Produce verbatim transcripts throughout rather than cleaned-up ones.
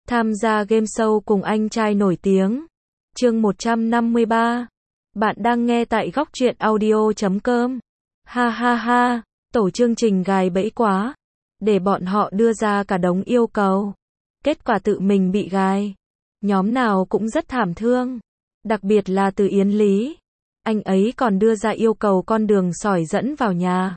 Tham gia game show cùng anh trai nổi tiếng. Chương một trăm năm mươi ba. Bạn đang nghe tại góc truyện audio chấm com. Ha ha ha, tổ chương trình gài bẫy quá. Để bọn họ đưa ra cả đống yêu cầu. Kết quả tự mình bị gài. Nhóm nào cũng rất thảm thương. Đặc biệt là từ Yến Lý. Anh ấy còn đưa ra yêu cầu con đường sỏi dẫn vào nhà.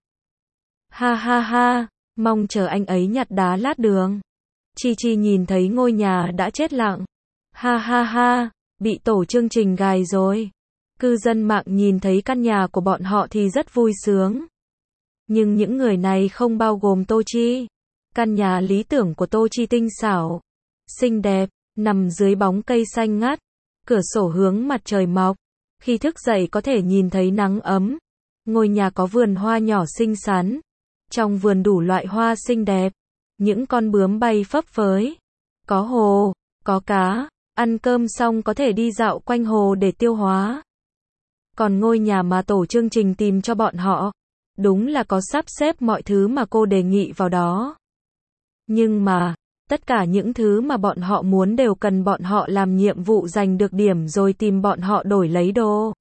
Ha ha ha, mong chờ anh ấy nhặt đá lát đường. Chi Chi nhìn thấy ngôi nhà đã chết lặng. Ha ha ha, bị tổ chương trình gài rồi. Cư dân mạng nhìn thấy căn nhà của bọn họ thì rất vui sướng. Nhưng những người này không bao gồm Tô Chi. Căn nhà lý tưởng của Tô Chi tinh xảo, xinh đẹp, nằm dưới bóng cây xanh ngắt, cửa sổ hướng mặt trời mọc. Khi thức dậy có thể nhìn thấy nắng ấm. Ngôi nhà có vườn hoa nhỏ xinh xắn. Trong vườn đủ loại hoa xinh đẹp. Những con bướm bay phấp phới. Có hồ, có cá. Ăn cơm xong có thể đi dạo quanh hồ để tiêu hóa. Còn ngôi nhà mà tổ chương trình tìm cho bọn họ, đúng là có sắp xếp mọi thứ mà cô đề nghị vào đó. Nhưng mà, tất cả những thứ mà bọn họ muốn đều cần bọn họ làm nhiệm vụ giành được điểm rồi tìm bọn họ đổi lấy đồ.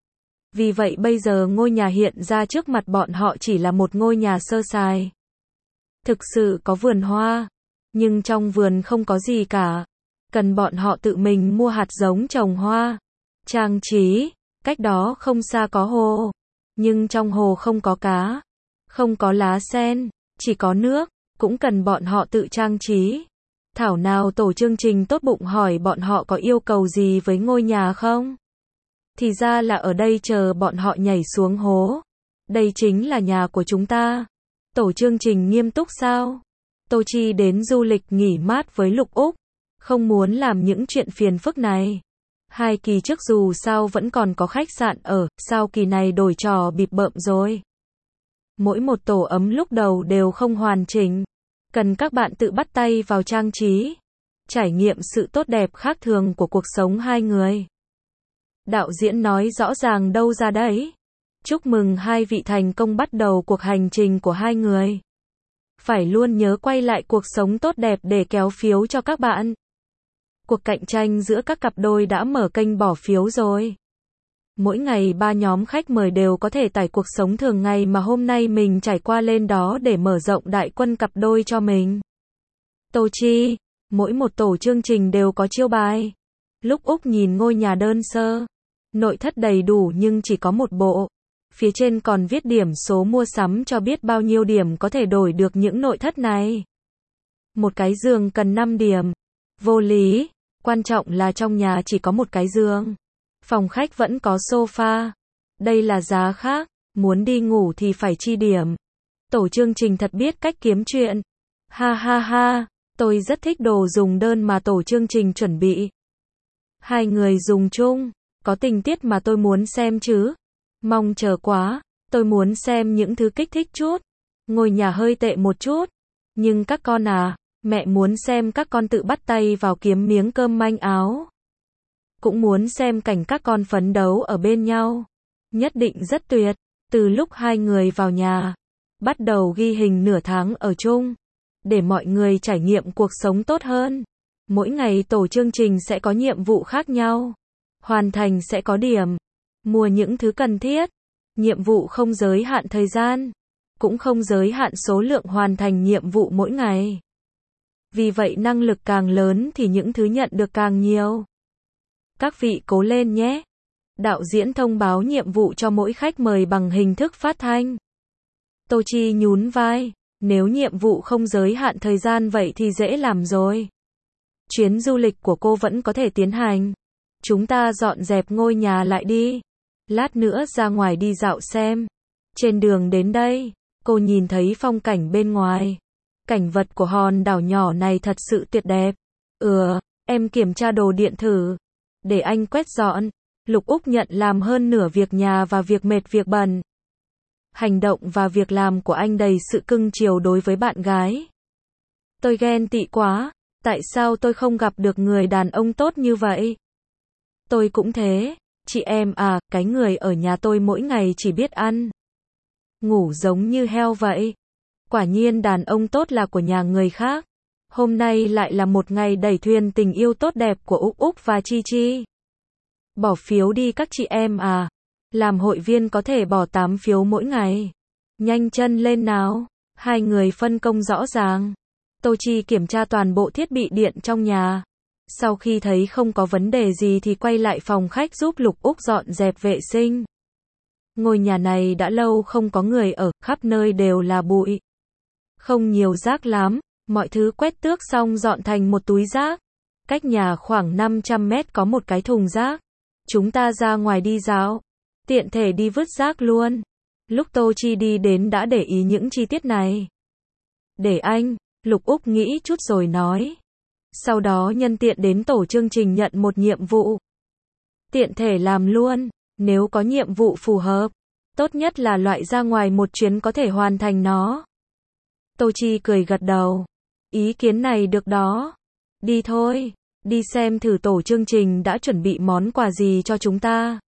Vì vậy bây giờ ngôi nhà hiện ra trước mặt bọn họ chỉ là một ngôi nhà sơ sài. Thực sự có vườn hoa, nhưng trong vườn không có gì cả. Cần bọn họ tự mình mua hạt giống trồng hoa, trang trí. Cách đó không xa có hồ, nhưng trong hồ không có cá, không có lá sen, chỉ có nước, cũng cần bọn họ tự trang trí. Thảo nào tổ chương trình tốt bụng hỏi bọn họ có yêu cầu gì với ngôi nhà không? Thì ra là ở đây chờ bọn họ nhảy xuống hố. Đây chính là nhà của chúng ta. Tổ chương trình nghiêm túc sao? Tô Chi đến du lịch nghỉ mát với Lục Úc, không muốn làm những chuyện phiền phức này. Hai kỳ trước dù sao vẫn còn có khách sạn ở, sao kỳ này đổi trò bịp bợm rồi. Mỗi một tổ ấm lúc đầu đều không hoàn chỉnh. Cần các bạn tự bắt tay vào trang trí. Trải nghiệm sự tốt đẹp khác thường của cuộc sống hai người. Đạo diễn nói rõ ràng đâu ra đấy. Chúc mừng hai vị thành công bắt đầu cuộc hành trình của hai người. Phải luôn nhớ quay lại cuộc sống tốt đẹp để kéo phiếu cho các bạn. Cuộc cạnh tranh giữa các cặp đôi đã mở kênh bỏ phiếu rồi. Mỗi ngày ba nhóm khách mời đều có thể tải cuộc sống thường ngày mà hôm nay mình trải qua lên đó để mở rộng đại quân cặp đôi cho mình. Tô Chi, mỗi một tổ chương trình đều có chiêu bài. Lúc Úc nhìn ngôi nhà đơn sơ, nội thất đầy đủ nhưng chỉ có một bộ. Phía trên còn viết điểm số mua sắm cho biết bao nhiêu điểm có thể đổi được những nội thất này. Một cái giường cần năm điểm. Vô lý. Quan trọng là trong nhà chỉ có một cái giường. Phòng khách vẫn có sofa. Đây là giá khác. Muốn đi ngủ thì phải chi điểm. Tổ chương trình thật biết cách kiếm chuyện. Ha ha ha. Tôi rất thích đồ dùng đơn mà tổ chương trình chuẩn bị. Hai người dùng chung. Có tình tiết mà tôi muốn xem chứ. Mong chờ quá. Tôi muốn xem những thứ kích thích chút. Ngôi nhà hơi tệ một chút. Nhưng các con à, mẹ muốn xem các con tự bắt tay vào kiếm miếng cơm manh áo. Cũng muốn xem cảnh các con phấn đấu ở bên nhau. Nhất định rất tuyệt. Từ lúc hai người vào nhà, bắt đầu ghi hình nửa tháng ở chung. Để mọi người trải nghiệm cuộc sống tốt hơn. Mỗi ngày tổ chương trình sẽ có nhiệm vụ khác nhau. Hoàn thành sẽ có điểm. Mua những thứ cần thiết. Nhiệm vụ không giới hạn thời gian. Cũng không giới hạn số lượng hoàn thành nhiệm vụ mỗi ngày. Vì vậy năng lực càng lớn thì những thứ nhận được càng nhiều. Các vị cố lên nhé. Đạo diễn thông báo nhiệm vụ cho mỗi khách mời bằng hình thức phát thanh. Tô Chi nhún vai. Nếu nhiệm vụ không giới hạn thời gian vậy thì dễ làm rồi. Chuyến du lịch của cô vẫn có thể tiến hành. Chúng ta dọn dẹp ngôi nhà lại đi. Lát nữa ra ngoài đi dạo xem. Trên đường đến đây, cô nhìn thấy phong cảnh bên ngoài. Cảnh vật của hòn đảo nhỏ này thật sự tuyệt đẹp. Ừ, em kiểm tra đồ điện thử. Để anh quét dọn. Lục Úc nhận làm hơn nửa việc nhà và việc mệt việc bận. Hành động và việc làm của anh đầy sự cưng chiều đối với bạn gái. Tôi ghen tị quá. Tại sao tôi không gặp được người đàn ông tốt như vậy? Tôi cũng thế. Chị em à, cái người ở nhà tôi mỗi ngày chỉ biết ăn. Ngủ giống như heo vậy. Quả nhiên đàn ông tốt là của nhà người khác. Hôm nay lại là một ngày đẩy thuyền tình yêu tốt đẹp của Úc Úc và Chi Chi. Bỏ phiếu đi các chị em à. Làm hội viên có thể bỏ tám phiếu mỗi ngày. Nhanh chân lên nào. Hai người phân công rõ ràng. Tô Chi kiểm tra toàn bộ thiết bị điện trong nhà. Sau khi thấy không có vấn đề gì thì quay lại phòng khách giúp Lục Úc dọn dẹp vệ sinh. Ngôi nhà này đã lâu không có người ở, khắp nơi đều là bụi. Không nhiều rác lắm, mọi thứ quét tước xong dọn thành một túi rác. Cách nhà khoảng năm trăm mét có một cái thùng rác. Chúng ta ra ngoài đi dạo, tiện thể đi vứt rác luôn. Lúc Tô Chi đi đến đã để ý những chi tiết này. Để anh, Lục Úc nghĩ chút rồi nói. Sau đó nhân tiện đến tổ chương trình nhận một nhiệm vụ. Tiện thể làm luôn, nếu có nhiệm vụ phù hợp. Tốt nhất là loại ra ngoài một chuyến có thể hoàn thành nó. Tô Chi cười gật đầu. Ý kiến này được đó. Đi thôi, đi xem thử tổ chương trình đã chuẩn bị món quà gì cho chúng ta.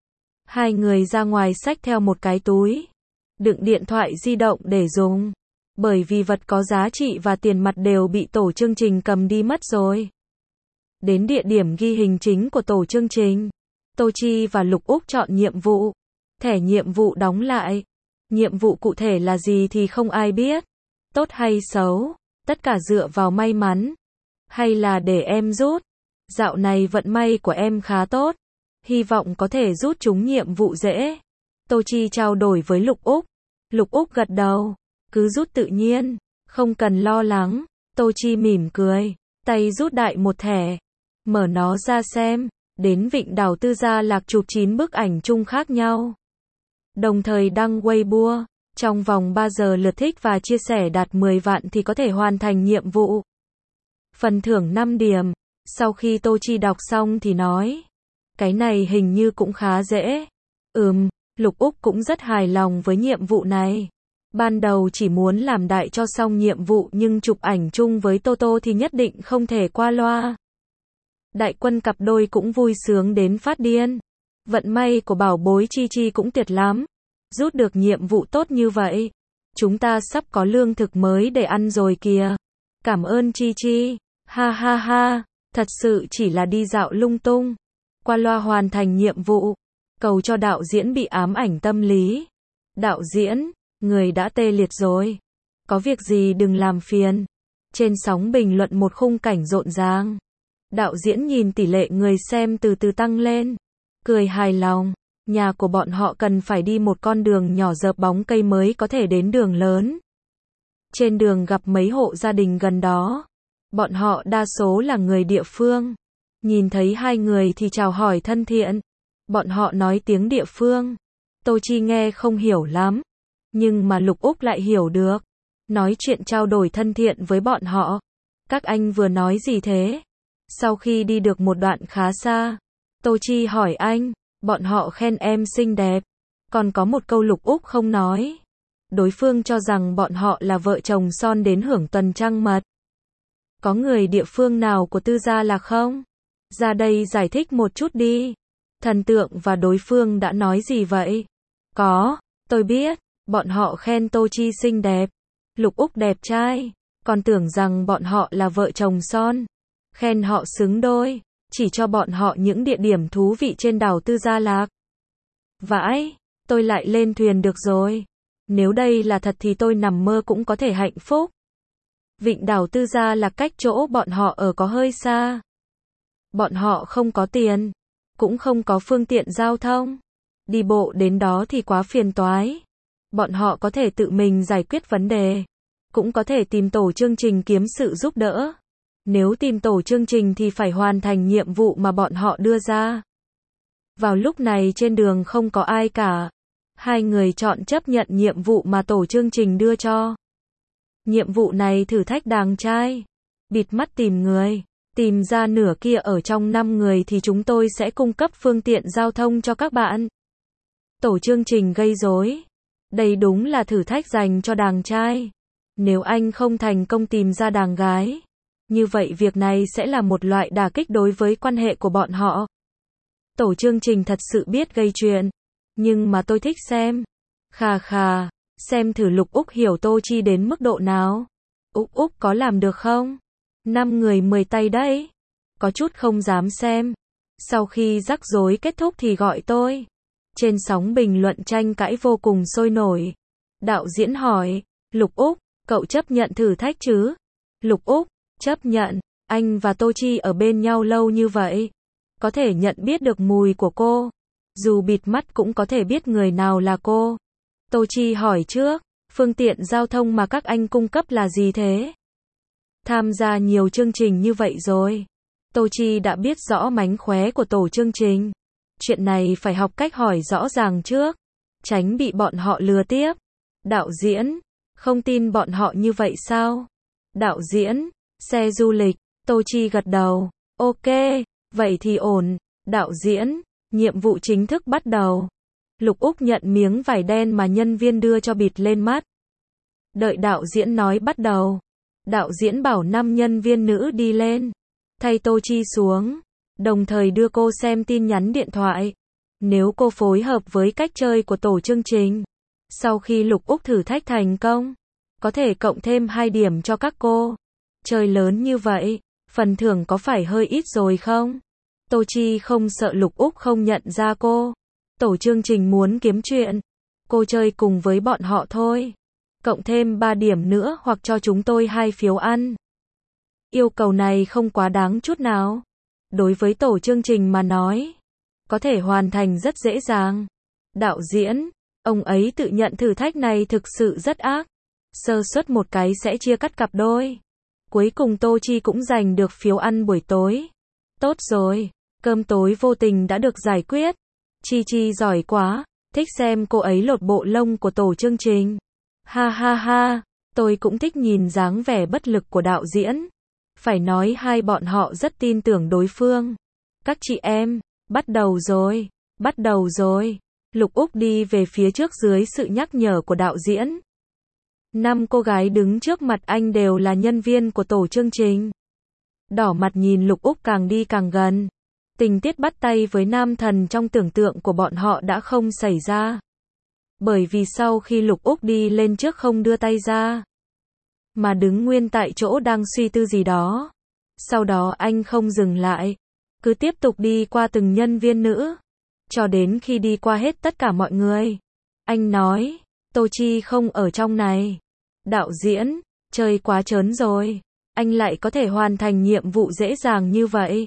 Hai người ra ngoài xách theo một cái túi. Đựng điện thoại di động để dùng. Bởi vì vật có giá trị và tiền mặt đều bị tổ chương trình cầm đi mất rồi. Đến địa điểm ghi hình chính của tổ chương trình. Tô Chi và Lục Úc chọn nhiệm vụ. Thẻ nhiệm vụ đóng lại. Nhiệm vụ cụ thể là gì thì không ai biết. Tốt hay xấu, tất cả dựa vào may mắn. Hay là để em rút. Dạo này vận may của em khá tốt. Hy vọng có thể rút trúng nhiệm vụ dễ. Tô Chi trao đổi với Lục Úc. Lục Úc gật đầu. Cứ rút tự nhiên. Không cần lo lắng. Tô Chi mỉm cười. Tay rút đại một thẻ. Mở nó ra xem. Đến Vịnh Đảo Tư Gia Lạc chụp chín bức ảnh chung khác nhau. Đồng thời đăng Weibo. Trong vòng ba giờ lượt thích và chia sẻ đạt mười vạn thì có thể hoàn thành nhiệm vụ. Phần thưởng năm điểm. Sau khi Tô Chi đọc xong thì nói. Cái này hình như cũng khá dễ. Ừm, Lục Úc cũng rất hài lòng với nhiệm vụ này. Ban đầu chỉ muốn làm đại cho xong nhiệm vụ nhưng chụp ảnh chung với Toto thì nhất định không thể qua loa. Đại quân cặp đôi cũng vui sướng đến phát điên. Vận may của bảo bối Chi Chi cũng tuyệt lắm. Rút được nhiệm vụ tốt như vậy. Chúng ta sắp có lương thực mới để ăn rồi kìa. Cảm ơn Chi Chi. Ha ha ha, thật sự chỉ là đi dạo lung tung. Qua loa hoàn thành nhiệm vụ. Cầu cho đạo diễn bị ám ảnh tâm lý. Đạo diễn, người đã tê liệt rồi. Có việc gì đừng làm phiền. Trên sóng bình luận một khung cảnh rộn ràng. Đạo diễn nhìn tỷ lệ người xem từ từ tăng lên. Cười hài lòng. Nhà của bọn họ cần phải đi một con đường nhỏ dợp bóng cây mới có thể đến đường lớn. Trên đường gặp mấy hộ gia đình gần đó. Bọn họ đa số là người địa phương. Nhìn thấy hai người thì chào hỏi thân thiện. Bọn họ nói tiếng địa phương. Tô Chi nghe không hiểu lắm. Nhưng mà Lục Úc lại hiểu được. Nói chuyện trao đổi thân thiện với bọn họ. Các anh vừa nói gì thế? Sau khi đi được một đoạn khá xa. Tô Chi hỏi anh. Bọn họ khen em xinh đẹp. Còn có một câu Lục Úc không nói. Đối phương cho rằng bọn họ là vợ chồng son đến hưởng tuần trăng mật. Có người địa phương nào của Tư Gia Lạc không? Ra đây giải thích một chút đi. Thần tượng và đối phương đã nói gì vậy? Có, tôi biết. Bọn họ khen Tô Chi xinh đẹp. Lục Úc đẹp trai. Còn tưởng rằng bọn họ là vợ chồng son. Khen họ xứng đôi. Chỉ cho bọn họ những địa điểm thú vị trên đảo Tư Gia Lạc. Vãi, tôi lại lên thuyền được rồi. Nếu đây là thật thì tôi nằm mơ cũng có thể hạnh phúc. Vịnh đảo Tư Gia Lạc cách chỗ bọn họ ở có hơi xa. Bọn họ không có tiền. Cũng không có phương tiện giao thông. Đi bộ đến đó thì quá phiền toái. Bọn họ có thể tự mình giải quyết vấn đề. Cũng có thể tìm tổ chương trình kiếm sự giúp đỡ. Nếu tìm tổ chương trình thì phải hoàn thành nhiệm vụ mà bọn họ đưa ra. Vào lúc này trên đường không có ai cả. Hai người chọn chấp nhận nhiệm vụ mà tổ chương trình đưa cho. Nhiệm vụ này thử thách đàn trai. Bịt mắt tìm người. Tìm ra nửa kia ở trong năm người thì chúng tôi sẽ cung cấp phương tiện giao thông cho các bạn. Tổ chương trình gây rối. Đây đúng là thử thách dành cho đàn trai. Nếu anh không thành công tìm ra đàn gái. Như vậy việc này sẽ là một loại đả kích đối với quan hệ của bọn họ. Tổ chương trình thật sự biết gây chuyện. Nhưng mà tôi thích xem. Khà khà. Xem thử Lục Úc hiểu Tô Chi đến mức độ nào. Úc Úc có làm được không? Năm người mười tay đấy. Có chút không dám xem. Sau khi rắc rối kết thúc thì gọi tôi. Trên sóng bình luận tranh cãi vô cùng sôi nổi. Đạo diễn hỏi, Lục Úc, cậu chấp nhận thử thách chứ? Lục Úc, chấp nhận. Anh và Tô Chi ở bên nhau lâu như vậy. Có thể nhận biết được mùi của cô. Dù bịt mắt cũng có thể biết người nào là cô. Tô Chi hỏi trước, phương tiện giao thông mà các anh cung cấp là gì thế? Tham gia nhiều chương trình như vậy rồi. Tô Chi đã biết rõ mánh khóe của tổ chương trình. Chuyện này phải học cách hỏi rõ ràng trước. Tránh bị bọn họ lừa tiếp. Đạo diễn, không tin bọn họ như vậy sao? Đạo diễn, xe du lịch. Tô Chi gật đầu. Ok, vậy thì ổn. Đạo diễn, nhiệm vụ chính thức bắt đầu. Lục Úc nhận miếng vải đen mà nhân viên đưa cho bịt lên mắt. Đợi đạo diễn nói bắt đầu. Đạo diễn bảo năm nhân viên nữ đi lên. Thay Tô Chi xuống. Đồng thời đưa cô xem tin nhắn điện thoại. Nếu cô phối hợp với cách chơi của tổ chương trình. Sau khi Lục Úc thử thách thành công. Có thể cộng thêm hai điểm cho các cô. Chơi lớn như vậy. Phần thưởng có phải hơi ít rồi không? Tô Chi không sợ Lục Úc không nhận ra cô. Tổ chương trình muốn kiếm chuyện. Cô chơi cùng với bọn họ thôi. Cộng thêm ba điểm nữa hoặc cho chúng tôi hai phiếu ăn. Yêu cầu này không quá đáng chút nào. Đối với tổ chương trình mà nói. Có thể hoàn thành rất dễ dàng. Đạo diễn, ông ấy tự nhận thử thách này thực sự rất ác. Sơ suất một cái sẽ chia cắt cặp đôi. Cuối cùng Tô Chi cũng giành được phiếu ăn buổi tối. Tốt rồi, cơm tối vô tình đã được giải quyết. Chi Chi giỏi quá, thích xem cô ấy lột bộ lông của tổ chương trình. Ha ha ha, tôi cũng thích nhìn dáng vẻ bất lực của đạo diễn. Phải nói hai bọn họ rất tin tưởng đối phương. Các chị em, bắt đầu rồi, bắt đầu rồi. Lục Úc đi về phía trước dưới sự nhắc nhở của đạo diễn. Năm cô gái đứng trước mặt anh đều là nhân viên của tổ chương trình. Đỏ mặt nhìn Lục Úc càng đi càng gần. Tình tiết bắt tay với nam thần trong tưởng tượng của bọn họ đã không xảy ra. Bởi vì sau khi Lục Úc đi lên trước không đưa tay ra. Mà đứng nguyên tại chỗ đang suy tư gì đó. Sau đó anh không dừng lại. Cứ tiếp tục đi qua từng nhân viên nữ. Cho đến khi đi qua hết tất cả mọi người. Anh nói, Tô Chi không ở trong này. Đạo diễn, chơi quá trớn rồi. Anh lại có thể hoàn thành nhiệm vụ dễ dàng như vậy.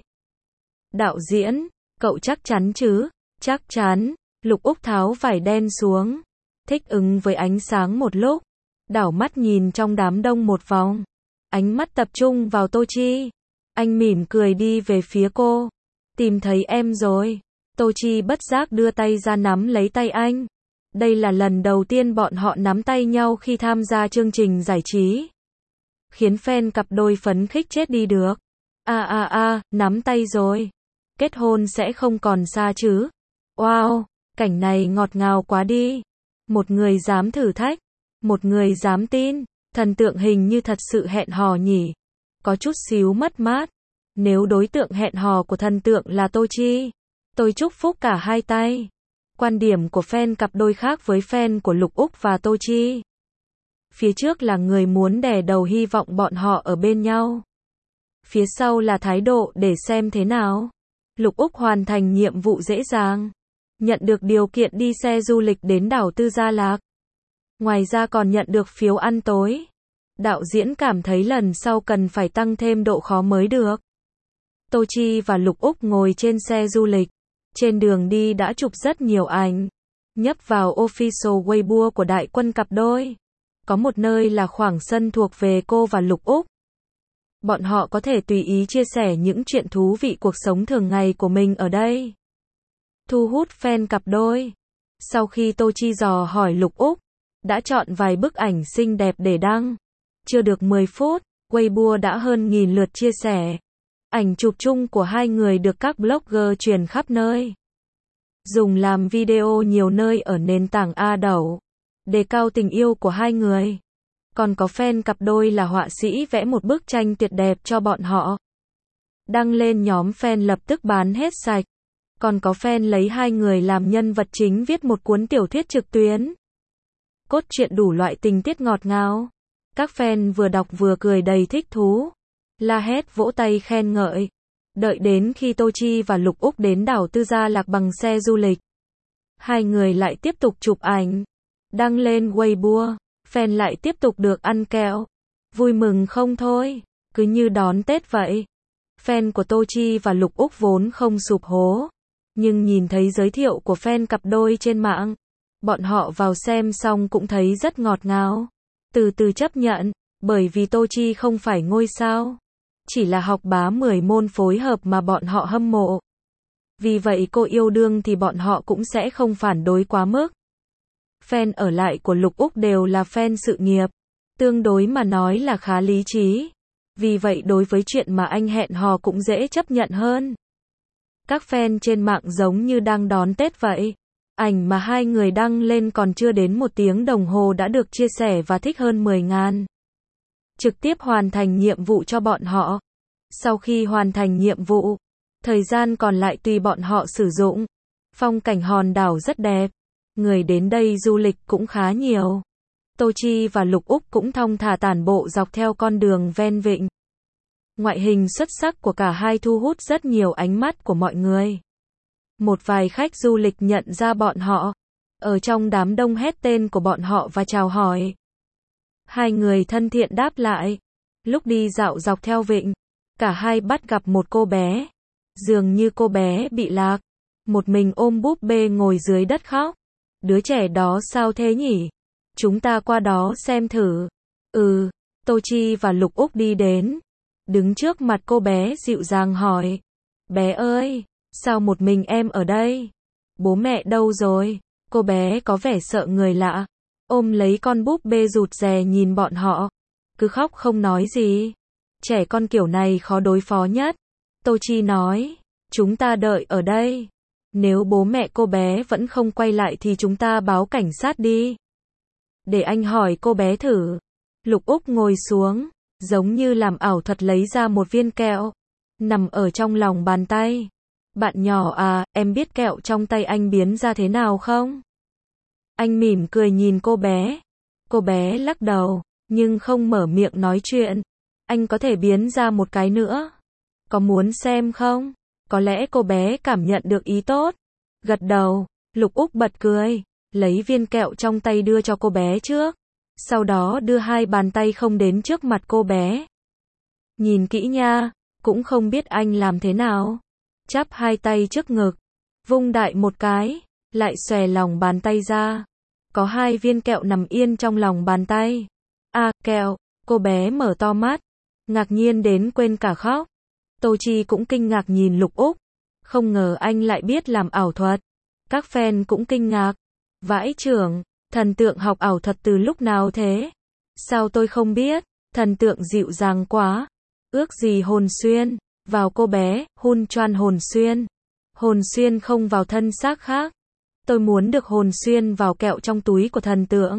Đạo diễn, cậu chắc chắn chứ? Chắc chắn. Lục Úc tháo vải đen xuống. Thích ứng với ánh sáng một lúc. Đảo mắt nhìn trong đám đông một vòng. Ánh mắt tập trung vào Tô Chi. Anh mỉm cười đi về phía cô. Tìm thấy em rồi. Tô Chi bất giác đưa tay ra nắm lấy tay anh. Đây là lần đầu tiên bọn họ nắm tay nhau khi tham gia chương trình giải trí. Khiến fan cặp đôi phấn khích chết đi được. A a a, nắm tay rồi. Kết hôn sẽ không còn xa chứ. Wow, cảnh này ngọt ngào quá đi. Một người dám thử thách. Một người dám tin. Thần tượng hình như thật sự hẹn hò nhỉ. Có chút xíu mất mát. Nếu đối tượng hẹn hò của thần tượng là Tô Chi. Tôi chúc phúc cả hai tay. Quan điểm của fan cặp đôi khác với fan của Lục Úc và Tô Chi. Phía trước là người muốn đè đầu hy vọng bọn họ ở bên nhau. Phía sau là thái độ để xem thế nào. Lục Úc hoàn thành nhiệm vụ dễ dàng. Nhận được điều kiện đi xe du lịch đến đảo Tư Gia Lạc. Ngoài ra còn nhận được phiếu ăn tối. Đạo diễn cảm thấy lần sau cần phải tăng thêm độ khó mới được. Tô Chi và Lục Úc ngồi trên xe du lịch. Trên đường đi đã chụp rất nhiều ảnh. Nhấp vào official Weibo của đại quân cặp đôi. Có một nơi là khoảng sân thuộc về cô và Lục Úc. Bọn họ có thể tùy ý chia sẻ những chuyện thú vị cuộc sống thường ngày của mình ở đây. Thu hút fan cặp đôi. Sau khi Tô Chi dò hỏi Lục Úc, đã chọn vài bức ảnh xinh đẹp để đăng. Chưa được mười phút, Weibo đã hơn nghìn lượt chia sẻ. Ảnh chụp chung của hai người được các blogger truyền khắp nơi. Dùng làm video nhiều nơi ở nền tảng A đẩu. Đề cao tình yêu của hai người. Còn có fan cặp đôi là họa sĩ vẽ một bức tranh tuyệt đẹp cho bọn họ. Đăng lên nhóm fan lập tức bán hết sạch. Còn có fan lấy hai người làm nhân vật chính viết một cuốn tiểu thuyết trực tuyến. Cốt truyện đủ loại tình tiết ngọt ngào. Các fan vừa đọc vừa cười đầy thích thú. la hét vỗ tay khen ngợi. Đợi đến khi Tô Chi và Lục Úc đến đảo Tư Gia Lạc bằng xe du lịch, hai người lại tiếp tục chụp ảnh, đăng lên Weibo, fan lại tiếp tục được ăn kẹo. Vui mừng không thôi, cứ như đón Tết vậy. Fan của Tô Chi và Lục Úc vốn không sụp hố, nhưng nhìn thấy giới thiệu của fan cặp đôi trên mạng, bọn họ vào xem xong cũng thấy rất ngọt ngào. Từ từ chấp nhận, bởi vì Tô Chi không phải ngôi sao, chỉ là học bá mười môn phối hợp mà bọn họ hâm mộ. Vì vậy cô yêu đương thì bọn họ cũng sẽ không phản đối quá mức. Fan ở lại của Lục Úc đều là fan sự nghiệp, tương đối mà nói là khá lý trí. Vì vậy đối với chuyện mà anh hẹn hò cũng dễ chấp nhận hơn. Các fan trên mạng giống như đang đón Tết vậy. Ảnh mà hai người đăng lên còn chưa đến một tiếng đồng hồ đã được chia sẻ và thích hơn mười ngàn. Trực tiếp hoàn thành nhiệm vụ cho bọn họ. Sau khi hoàn thành nhiệm vụ, thời gian còn lại tùy bọn họ sử dụng. Phong cảnh hòn đảo rất đẹp. Người đến đây du lịch cũng khá nhiều. Tô Chi và Lục Úc cũng thong thả tản bộ dọc theo con đường ven vịnh. Ngoại hình xuất sắc của cả hai thu hút rất nhiều ánh mắt của mọi người. Một vài khách du lịch nhận ra bọn họ, ở trong đám đông hét tên của bọn họ và chào hỏi. Hai người thân thiện đáp lại. Lúc đi dạo dọc theo vịnh, cả hai bắt gặp một cô bé. Dường như cô bé bị lạc, một mình ôm búp bê ngồi dưới đất khóc. Đứa trẻ đó sao thế nhỉ? Chúng ta qua đó xem thử. Ừ, Tô Chi và Lục Úc đi đến, đứng trước mặt cô bé dịu dàng hỏi. Bé ơi, sao một mình em ở đây? Bố mẹ đâu rồi? Cô bé có vẻ sợ người lạ, ôm lấy con búp bê rụt rè nhìn bọn họ, cứ khóc không nói gì. Trẻ con kiểu này khó đối phó nhất. Tô Chi nói, chúng ta đợi ở đây. Nếu bố mẹ cô bé vẫn không quay lại thì chúng ta báo cảnh sát đi. Để anh hỏi cô bé thử. Lục Úc ngồi xuống, giống như làm ảo thuật lấy ra một viên kẹo, nằm ở trong lòng bàn tay. Bạn nhỏ à, em biết kẹo trong tay anh biến ra thế nào không? Anh mỉm cười nhìn cô bé. Cô bé lắc đầu, nhưng không mở miệng nói chuyện. Anh có thể biến ra một cái nữa. Có muốn xem không? Có lẽ cô bé cảm nhận được ý tốt. Gật đầu, Lục Úc bật cười, lấy viên kẹo trong tay đưa cho cô bé trước. Sau đó đưa hai bàn tay không đến trước mặt cô bé. Nhìn kỹ nha, cũng không biết anh làm thế nào. Chắp hai tay trước ngực, vung đại một cái, lại xòe lòng bàn tay ra. Có hai viên kẹo nằm yên trong lòng bàn tay. À, kẹo, cô bé mở to mắt, ngạc nhiên đến quên cả khóc. Tô Chi cũng kinh ngạc nhìn Lục Úc, không ngờ anh lại biết làm ảo thuật. Các fan cũng kinh ngạc. Vãi chưởng, thần tượng học ảo thuật từ lúc nào thế? Sao tôi không biết? Thần tượng dịu dàng quá. Ước gì hồn xuyên vào cô bé, hun choan hồn xuyên. Hồn xuyên không vào thân xác khác. Tôi muốn được hồn xuyên vào kẹo trong túi của thần tượng.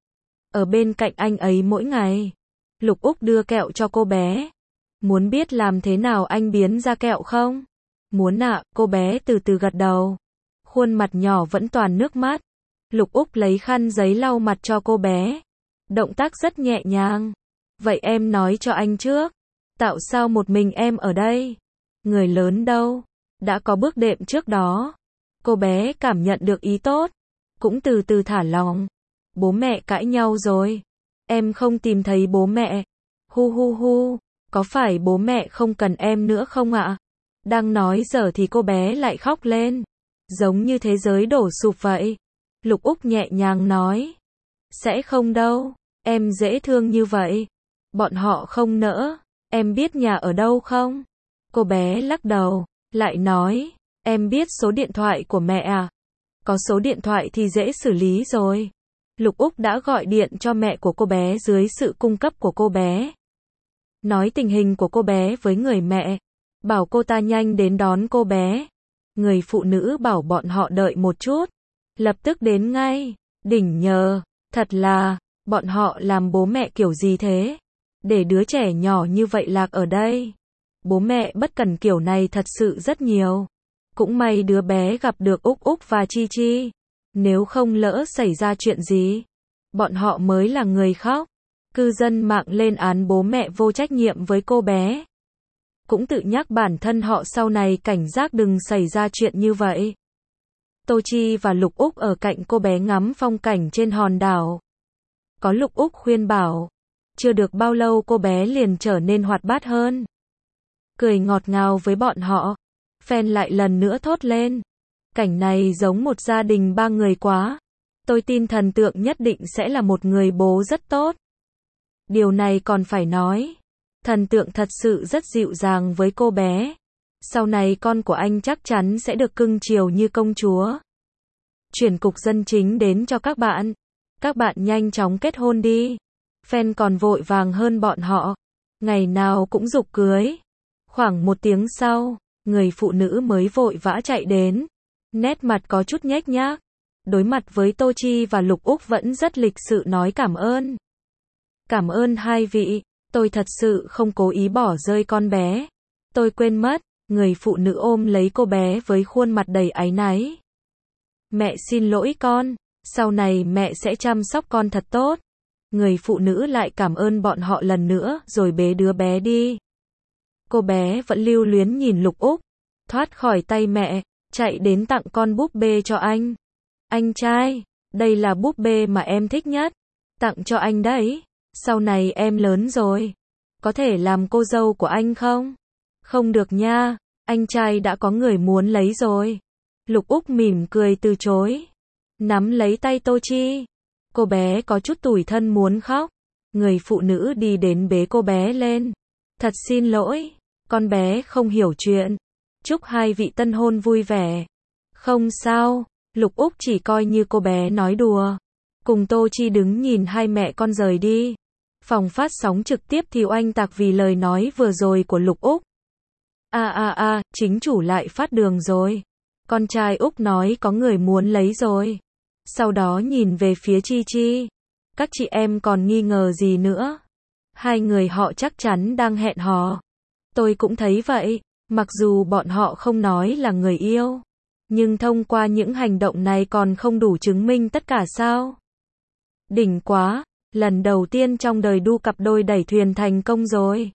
Ở bên cạnh anh ấy mỗi ngày. Lục Úc đưa kẹo cho cô bé. Muốn biết làm thế nào anh biến ra kẹo không? Muốn ạ, à, cô bé từ từ gật đầu. Khuôn mặt nhỏ vẫn toàn nước mắt. Lục Úc lấy khăn giấy lau mặt cho cô bé. Động tác rất nhẹ nhàng. Vậy em nói cho anh trước. Tại sao một mình em ở đây? Người lớn đâu? Đã có bước đệm trước đó. Cô bé cảm nhận được ý tốt. Cũng từ từ thả lòng. Bố mẹ cãi nhau rồi. Em không tìm thấy bố mẹ. Hu hu hu. Có phải bố mẹ không cần em nữa không ạ? Đang nói dở thì cô bé lại khóc lên. Giống như thế giới đổ sụp vậy. Lục Úc nhẹ nhàng nói. Sẽ không đâu. Em dễ thương như vậy. Bọn họ không nỡ. Em biết nhà ở đâu không? Cô bé lắc đầu. Lại nói. Em biết số điện thoại của mẹ à? Có số điện thoại thì dễ xử lý rồi. Lục Úc đã gọi điện cho mẹ của cô bé dưới sự cung cấp của cô bé. Nói tình hình của cô bé với người mẹ. Bảo cô ta nhanh đến đón cô bé. Người phụ nữ bảo bọn họ đợi một chút. Lập tức đến ngay. Đỉnh nhờ. Thật là, bọn họ làm bố mẹ kiểu gì thế? Để đứa trẻ nhỏ như vậy lạc ở đây. Bố mẹ bất cần kiểu này thật sự rất nhiều. Cũng may đứa bé gặp được Úc Úc và Chi Chi. Nếu không lỡ xảy ra chuyện gì, bọn họ mới là người khóc. Cư dân mạng lên án bố mẹ vô trách nhiệm với cô bé. Cũng tự nhắc bản thân họ sau này cảnh giác đừng xảy ra chuyện như vậy. Tô Chi và Lục Úc ở cạnh cô bé ngắm phong cảnh trên hòn đảo. Có Lục Úc khuyên bảo. Chưa được bao lâu cô bé liền trở nên hoạt bát hơn. Cười ngọt ngào với bọn họ. Fan lại lần nữa thốt lên. Cảnh này giống một gia đình ba người quá. Tôi tin thần tượng nhất định sẽ là một người bố rất tốt. Điều này còn phải nói. Thần tượng thật sự rất dịu dàng với cô bé. Sau này con của anh chắc chắn sẽ được cưng chiều như công chúa. Chuyển cục dân chính đến cho các bạn. Các bạn nhanh chóng kết hôn đi. Fan còn vội vàng hơn bọn họ. Ngày nào cũng giục cưới. Khoảng một tiếng sau, người phụ nữ mới vội vã chạy đến. Nét mặt có chút nhếch nhác. Đối mặt với Tô Chi và Lục Úc vẫn rất lịch sự nói cảm ơn. Cảm ơn hai vị, tôi thật sự không cố ý bỏ rơi con bé. Tôi quên mất, người phụ nữ ôm lấy cô bé với khuôn mặt đầy áy náy. Mẹ xin lỗi con, sau này mẹ sẽ chăm sóc con thật tốt. Người phụ nữ lại cảm ơn bọn họ lần nữa rồi bế đứa bé đi. Cô bé vẫn lưu luyến nhìn Lục Úc, thoát khỏi tay mẹ, chạy đến tặng con búp bê cho anh. Anh trai, đây là búp bê mà em thích nhất, tặng cho anh đấy. Sau này em lớn rồi, có thể làm cô dâu của anh không? Không được nha, anh trai đã có người muốn lấy rồi. Lục Úc mỉm cười từ chối, nắm lấy tay Tô Chi. Cô bé có chút tủi thân muốn khóc. Người phụ nữ đi đến bế cô bé lên. Thật xin lỗi, con bé không hiểu chuyện. Chúc hai vị tân hôn vui vẻ. Không sao, Lục Úc chỉ coi như cô bé nói đùa. Cùng Tô Chi đứng nhìn hai mẹ con rời đi. Phòng phát sóng trực tiếp thì oanh tạc vì lời nói vừa rồi của Lục Úc. A a a, chính chủ lại phát đường rồi. Con trai Úc nói có người muốn lấy rồi. Sau đó nhìn về phía Chi Chi. Các chị em còn nghi ngờ gì nữa? Hai người họ chắc chắn đang hẹn hò. Tôi cũng thấy vậy, mặc dù bọn họ không nói là người yêu. Nhưng thông qua những hành động này còn không đủ chứng minh tất cả sao? Đỉnh quá, lần đầu tiên trong đời đu cặp đôi đẩy thuyền thành công rồi.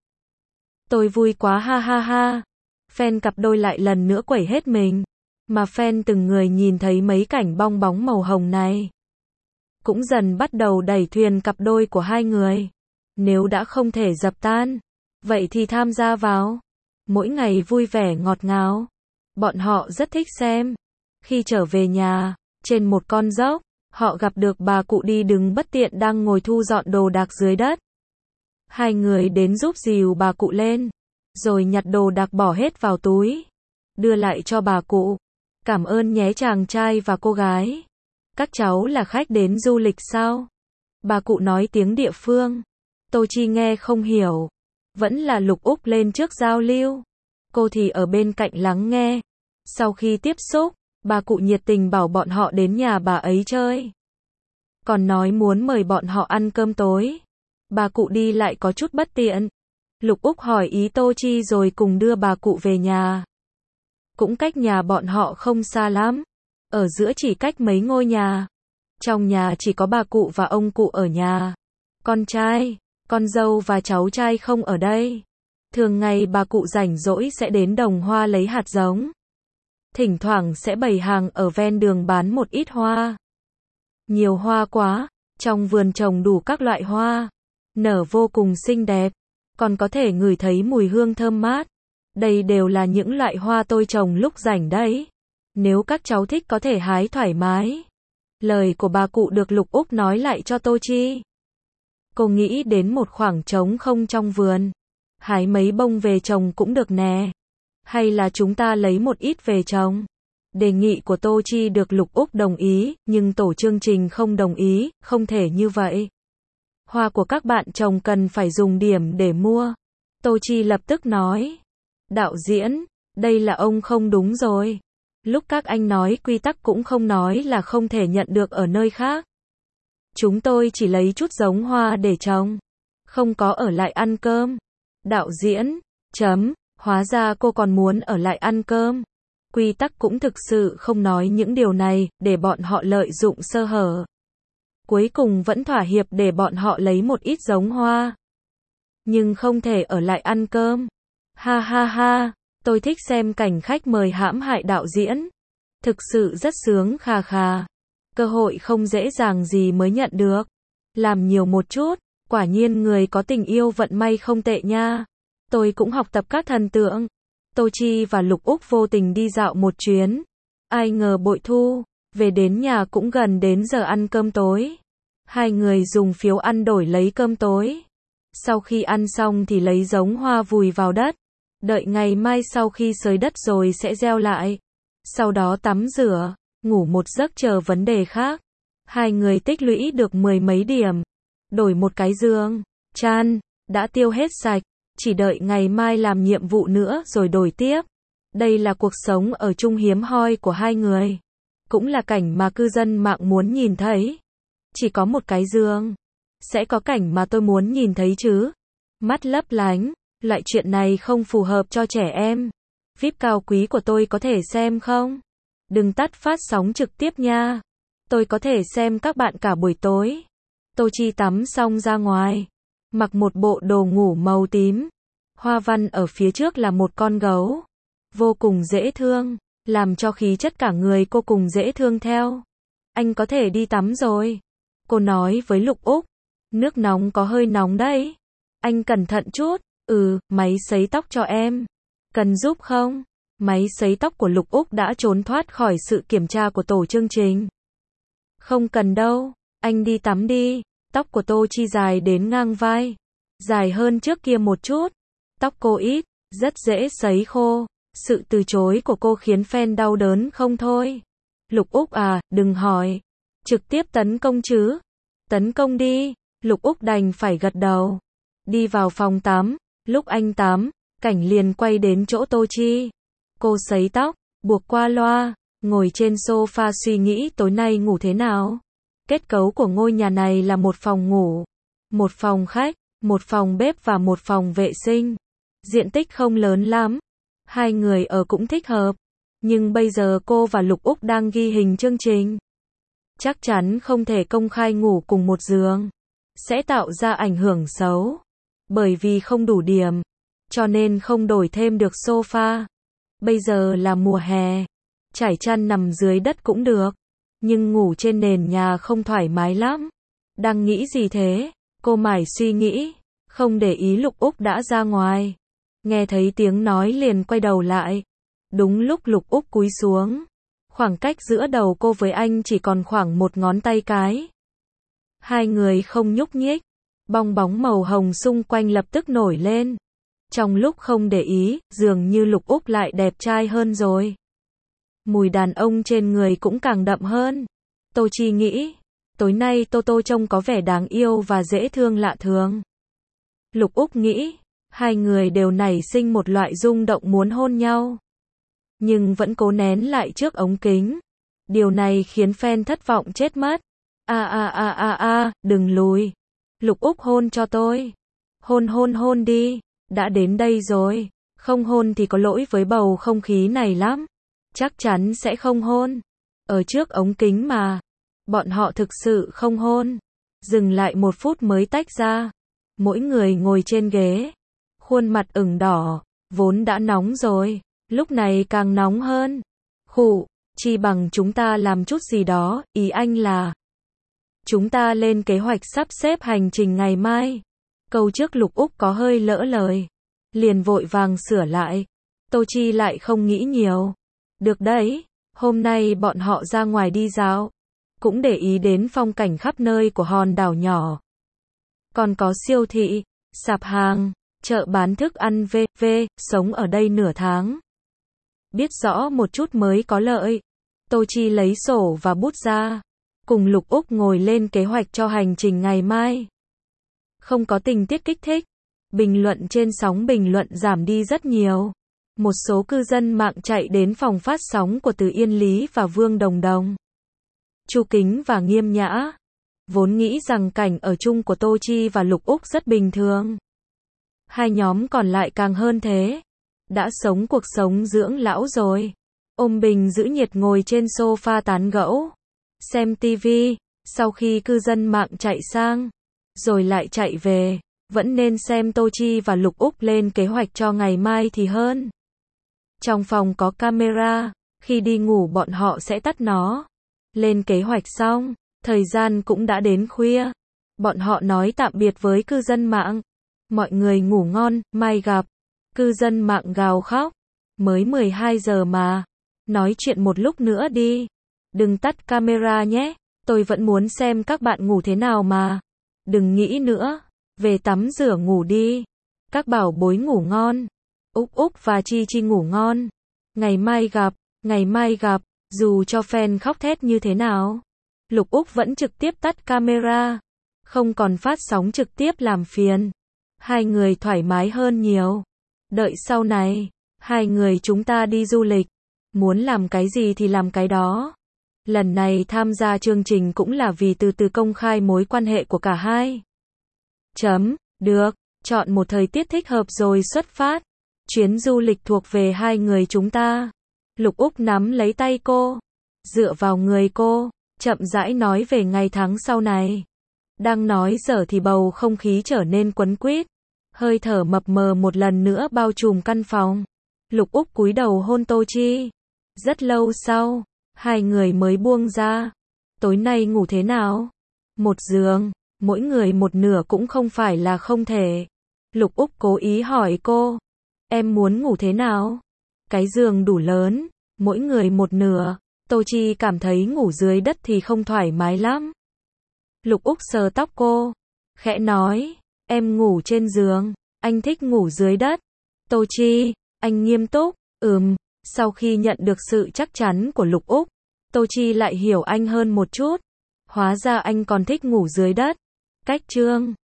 Tôi vui quá ha ha ha. Fan cặp đôi lại lần nữa quẩy hết mình. Mà fan từng người nhìn thấy mấy cảnh bong bóng màu hồng này. Cũng dần bắt đầu đẩy thuyền cặp đôi của hai người. Nếu đã không thể dập tan, vậy thì tham gia vào. Mỗi ngày vui vẻ ngọt ngào. Bọn họ rất thích xem. Khi trở về nhà, trên một con dốc, họ gặp được bà cụ đi đứng bất tiện đang ngồi thu dọn đồ đạc dưới đất. Hai người đến giúp dìu bà cụ lên, rồi nhặt đồ đạc bỏ hết vào túi, đưa lại cho bà cụ. Cảm ơn nhé chàng trai và cô gái. Các cháu là khách đến du lịch sao? Bà cụ nói tiếng địa phương. Tô Chi nghe không hiểu. Vẫn là Lục Úc lên trước giao lưu. Cô thì ở bên cạnh lắng nghe. Sau khi tiếp xúc, bà cụ nhiệt tình bảo bọn họ đến nhà bà ấy chơi. Còn nói muốn mời bọn họ ăn cơm tối. Bà cụ đi lại có chút bất tiện. Lục Úc hỏi ý Tô Chi rồi cùng đưa bà cụ về nhà. Cũng cách nhà bọn họ không xa lắm. Ở giữa chỉ cách mấy ngôi nhà. Trong nhà chỉ có bà cụ và ông cụ ở nhà. Con trai, con dâu và cháu trai không ở đây. Thường ngày bà cụ rảnh rỗi sẽ đến đồng hoa lấy hạt giống. Thỉnh thoảng sẽ bày hàng ở ven đường bán một ít hoa. Nhiều hoa quá, trong vườn trồng đủ các loại hoa. Nở vô cùng xinh đẹp. Còn có thể ngửi thấy mùi hương thơm mát. Đây đều là những loại hoa tôi trồng lúc rảnh đấy. Nếu các cháu thích có thể hái thoải mái. Lời của bà cụ được Lục Úc nói lại cho Tô Chi. Cô nghĩ đến một khoảng trống không trong vườn. Hái mấy bông về trồng cũng được nè. Hay là chúng ta lấy một ít về trồng. Đề nghị của Tô Chi được Lục Úc đồng ý, nhưng tổ chương trình không đồng ý, không thể như vậy. Hoa của các bạn trồng cần phải dùng điểm để mua. Tô Chi lập tức nói. Đạo diễn, đây là ông không đúng rồi. Lúc các anh nói quy tắc cũng không nói là không thể nhận được ở nơi khác. Chúng tôi chỉ lấy chút giống hoa để trồng. Không có ở lại ăn cơm. Đạo diễn, chấm, hóa ra cô còn muốn ở lại ăn cơm. Quy tắc cũng thực sự không nói những điều này, để bọn họ lợi dụng sơ hở. cuối cùng vẫn thỏa hiệp để bọn họ lấy một ít giống hoa. Nhưng không thể ở lại ăn cơm. Ha ha ha, tôi thích xem cảnh khách mời hãm hại đạo diễn. Thực sự rất sướng khà khà. Cơ hội không dễ dàng gì mới nhận được. Làm nhiều một chút, quả nhiên người có tình yêu vận may không tệ nha. Tôi cũng học tập các thần tượng. Tô Chi và Lục Úc vô tình đi dạo một chuyến. Ai ngờ bội thu, về đến nhà cũng gần đến giờ ăn cơm tối. Hai người dùng phiếu ăn đổi lấy cơm tối. Sau khi ăn xong thì lấy giống hoa vùi vào đất. Đợi ngày mai sau khi xới đất rồi sẽ gieo lại. Sau đó tắm rửa, ngủ một giấc chờ vấn đề khác. Hai người tích lũy được mười mấy điểm. Đổi một cái giường, chăn, đã tiêu hết sạch. Chỉ đợi ngày mai làm nhiệm vụ nữa rồi đổi tiếp. Đây là cuộc sống ở chung hiếm hoi của hai người. Cũng là cảnh mà cư dân mạng muốn nhìn thấy. Chỉ có một cái giường. Sẽ có cảnh mà tôi muốn nhìn thấy chứ. Mắt lấp lánh. Loại chuyện này không phù hợp cho trẻ em. vi ai pi cao quý của tôi có thể xem không? Đừng tắt phát sóng trực tiếp nha. Tôi có thể xem các bạn cả buổi tối. Tô Chi tắm xong ra ngoài. Mặc một bộ đồ ngủ màu tím. Hoa văn ở phía trước là một con gấu. Vô cùng dễ thương. Làm cho khí chất cả người cô cùng dễ thương theo. Anh có thể đi tắm rồi. Cô nói với Lục Úc. Nước nóng có hơi nóng đấy. Anh cẩn thận chút. Ừ, máy sấy tóc cho em. Cần giúp không? Máy sấy tóc của Lục Úc đã trốn thoát khỏi sự kiểm tra của tổ chương trình. Không cần đâu. Anh đi tắm đi. Tóc của Tô Chi dài đến ngang vai. Dài hơn trước kia một chút. Tóc cô ít, rất dễ sấy khô. Sự từ chối của cô khiến fan đau đớn không thôi. Lục Úc à, đừng hỏi. Trực tiếp tấn công chứ. Tấn công đi. Lục Úc đành phải gật đầu. Đi vào phòng tắm. Lúc anh tắm, cảnh liền quay đến chỗ Tô Chi. Cô sấy tóc, buộc qua loa, ngồi trên sofa suy nghĩ tối nay ngủ thế nào. Kết cấu của ngôi nhà này là một phòng ngủ, một phòng khách, một phòng bếp và một phòng vệ sinh. Diện tích không lớn lắm. Hai người ở cũng thích hợp. Nhưng bây giờ cô và Lục Úc đang ghi hình chương trình. Chắc chắn không thể công khai ngủ cùng một giường. Sẽ tạo ra ảnh hưởng xấu. Bởi vì không đủ điểm. Cho nên không đổi thêm được sofa. Bây giờ là mùa hè. Trải chăn nằm dưới đất cũng được. Nhưng ngủ trên nền nhà không thoải mái lắm. Đang nghĩ gì thế? Cô mải suy nghĩ. Không để ý Lục Úc đã ra ngoài. Nghe thấy tiếng nói liền quay đầu lại. Đúng lúc Lục Úc cúi xuống. Khoảng cách giữa đầu cô với anh chỉ còn khoảng một ngón tay cái. Hai người không nhúc nhích. Bong bóng màu hồng xung quanh lập tức nổi lên. Trong lúc không để ý, dường như Lục Úc lại đẹp trai hơn rồi. Mùi đàn ông trên người cũng càng đậm hơn. Tô Chi nghĩ, tối nay Tô Tô trông có vẻ đáng yêu và dễ thương lạ thường. Lục Úc nghĩ, hai người đều nảy sinh một loại rung động muốn hôn nhau. Nhưng vẫn cố nén lại trước ống kính. Điều này khiến fan thất vọng chết mất. A a a a a, đừng lùi. Lục Úc hôn cho tôi. Hôn hôn hôn đi. Đã đến đây rồi. Không hôn thì có lỗi với bầu không khí này lắm. Chắc chắn sẽ không hôn. Ở trước ống kính mà. Bọn họ thực sự không hôn. Dừng lại một phút mới tách ra. Mỗi người ngồi trên ghế. Khuôn mặt ửng đỏ. Vốn đã nóng rồi. Lúc này càng nóng hơn. Khụ, chi bằng chúng ta làm chút gì đó. Ý anh là chúng ta lên kế hoạch sắp xếp hành trình ngày mai. Câu trước Lục Úc có hơi lỡ lời. Liền vội vàng sửa lại. Tô Chi lại không nghĩ nhiều. Được đấy, hôm nay bọn họ ra ngoài đi dạo. Cũng để ý đến phong cảnh khắp nơi của hòn đảo nhỏ. Còn có siêu thị, sạp hàng, chợ bán thức ăn vân vân, sống ở đây nửa tháng. Biết rõ một chút mới có lợi. Tô Chi lấy sổ và bút ra. Cùng Lục Úc ngồi lên kế hoạch cho hành trình ngày mai. Không có tình tiết kích thích. Bình luận trên sóng bình luận giảm đi rất nhiều. Một số cư dân mạng chạy đến phòng phát sóng của Từ Yên Lý và Vương Đồng Đồng. Chu Kính và Nghiêm Nhã. Vốn nghĩ rằng cảnh ở chung của Tô Chi và Lục Úc rất bình thường. Hai nhóm còn lại càng hơn thế. Đã sống cuộc sống dưỡng lão rồi. Ôm bình giữ nhiệt ngồi trên sofa tán gẫu. Xem tivi, Sau khi cư dân mạng chạy sang, rồi lại chạy về, vẫn nên xem Tô Chi và Lục Úc lên kế hoạch cho ngày mai thì hơn. Trong phòng có camera, khi đi ngủ bọn họ sẽ tắt nó. Lên kế hoạch xong, thời gian cũng đã đến khuya. Bọn họ nói tạm biệt với cư dân mạng. Mọi người ngủ ngon, mai gặp. Cư dân mạng gào khóc. Mới mười hai giờ mà. Nói chuyện một lúc nữa đi. Đừng tắt camera nhé. Tôi vẫn muốn xem các bạn ngủ thế nào mà. Đừng nghĩ nữa. Về tắm rửa ngủ đi. Các bảo bối ngủ ngon. Úc Úc và Chi Chi ngủ ngon. Ngày mai gặp. Ngày mai gặp. Dù cho fan khóc thét như thế nào. Lục Úc vẫn trực tiếp tắt camera. Không còn phát sóng trực tiếp làm phiền. Hai người thoải mái hơn nhiều. Đợi sau này, hai người chúng ta đi du lịch. Muốn làm cái gì thì làm cái đó. Lần này tham gia chương trình cũng là vì từ từ công khai mối quan hệ của cả hai. Chấm, được, chọn một thời tiết thích hợp rồi xuất phát. Chuyến du lịch thuộc về hai người chúng ta. Lục Úc nắm lấy tay cô, dựa vào người cô, chậm rãi nói về ngày tháng sau này. Đang nói dở thì bầu không khí trở nên quấn quýt. Hơi thở mập mờ một lần nữa bao trùm căn phòng. Lục Úc cúi đầu hôn Tô Chi. Rất lâu sau, hai người mới buông ra. Tối nay ngủ thế nào? Một giường, mỗi người một nửa cũng không phải là không thể. Lục Úc cố ý hỏi cô. Em muốn ngủ thế nào? Cái giường đủ lớn, mỗi người một nửa. Tô Chi cảm thấy ngủ dưới đất thì không thoải mái lắm. Lục Úc sờ tóc cô, khẽ nói, em ngủ trên giường, anh thích ngủ dưới đất. Tô Chi, anh nghiêm túc, ừm, sau khi nhận được sự chắc chắn của Lục Úc, Tô Chi lại hiểu anh hơn một chút. Hóa ra anh còn thích ngủ dưới đất. Cách chương